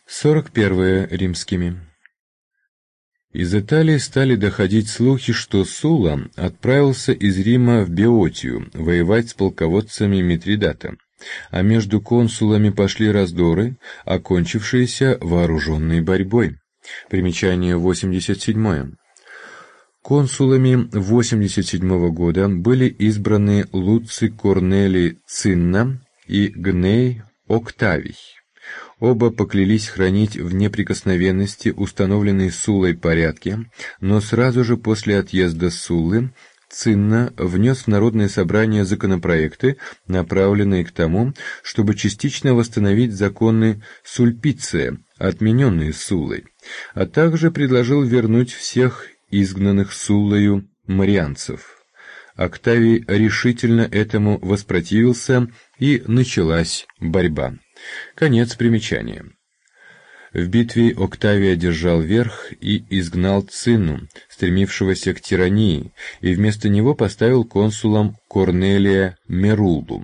41 римскими. Из Италии стали доходить слухи, что Сула отправился из Рима в Беотию воевать с полководцами Митридата, а между консулами пошли раздоры, окончившиеся вооруженной борьбой. Примечание 87. Консулами 87 года были избраны Луций Корнелий Цинна и Гней Октавий. Оба поклялись хранить в неприкосновенности установленные Суллой порядки, но сразу же после отъезда Суллы Цинна внес в Народное собрание законопроекты, направленные к тому, чтобы частично восстановить законы Сульпиция, отмененные Суллой, а также предложил вернуть всех изгнанных Суллою марианцев. Октавий решительно этому воспротивился, и началась борьба. Конец примечания. В битве Октавий одержал верх и изгнал Цинну, стремившегося к тирании, и вместо него поставил консулом Корнелия Меруллу.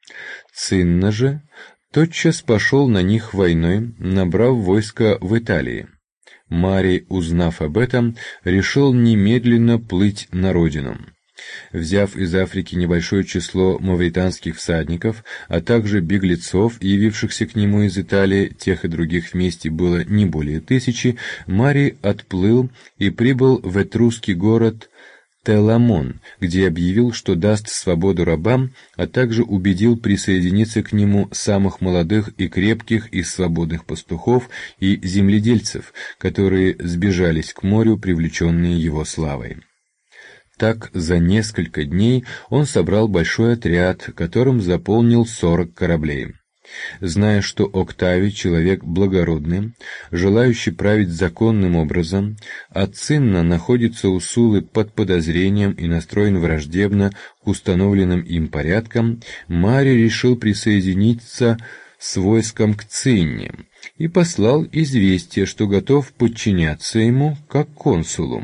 Цинна же тотчас пошел на них войной, набрав войско в Италии. Марий, узнав об этом, решил немедленно плыть на родину. Взяв из Африки небольшое число мавританских всадников, а также беглецов, явившихся к нему из Италии, тех и других вместе было не более 1000, Марий отплыл и прибыл в этрусский город Теламон, где объявил, что даст свободу рабам, а также убедил присоединиться к нему самых молодых и крепких из свободных пастухов и земледельцев, которые сбежались к морю, привлеченные его славой. Так, за несколько дней он собрал большой отряд, которым заполнил 40 кораблей. Зная, что Октавий человек благородный, желающий править законным образом, а Цинна находится у Суллы под подозрением и настроен враждебно к установленным им порядкам, Марий решил присоединиться с войском к Цинне и послал известие, что готов подчиняться ему как консулу.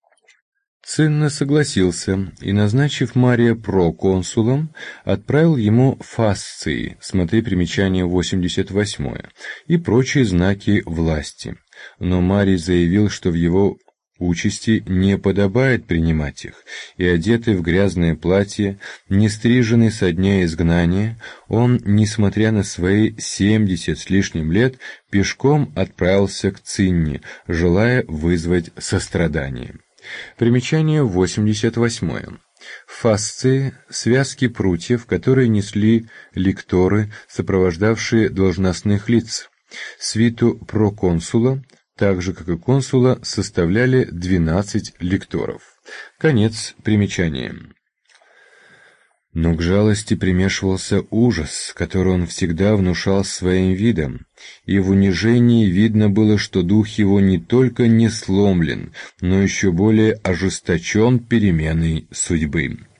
Цинна согласился и, назначив Мария проконсулом, отправил ему фасции, смотри примечание 88, и прочие знаки власти. Но Марий заявил, что в его участи не подобает принимать их, и, одетый в грязное платье, не стриженный со дня изгнания, он, несмотря на свои 70 с лишним лет, пешком отправился к Цинне, желая вызвать сострадание. Примечание 88. Фасции — связки прутьев, которые несли лекторы, сопровождавшие должностных лиц. Свиту проконсула, так же как и консула, составляли 12 лекторов. Конец примечания. Но к жалости примешивался ужас, который он всегда внушал своим видом, и в унижении видно было, что дух его не только не сломлен, но еще более ожесточен переменой судьбы.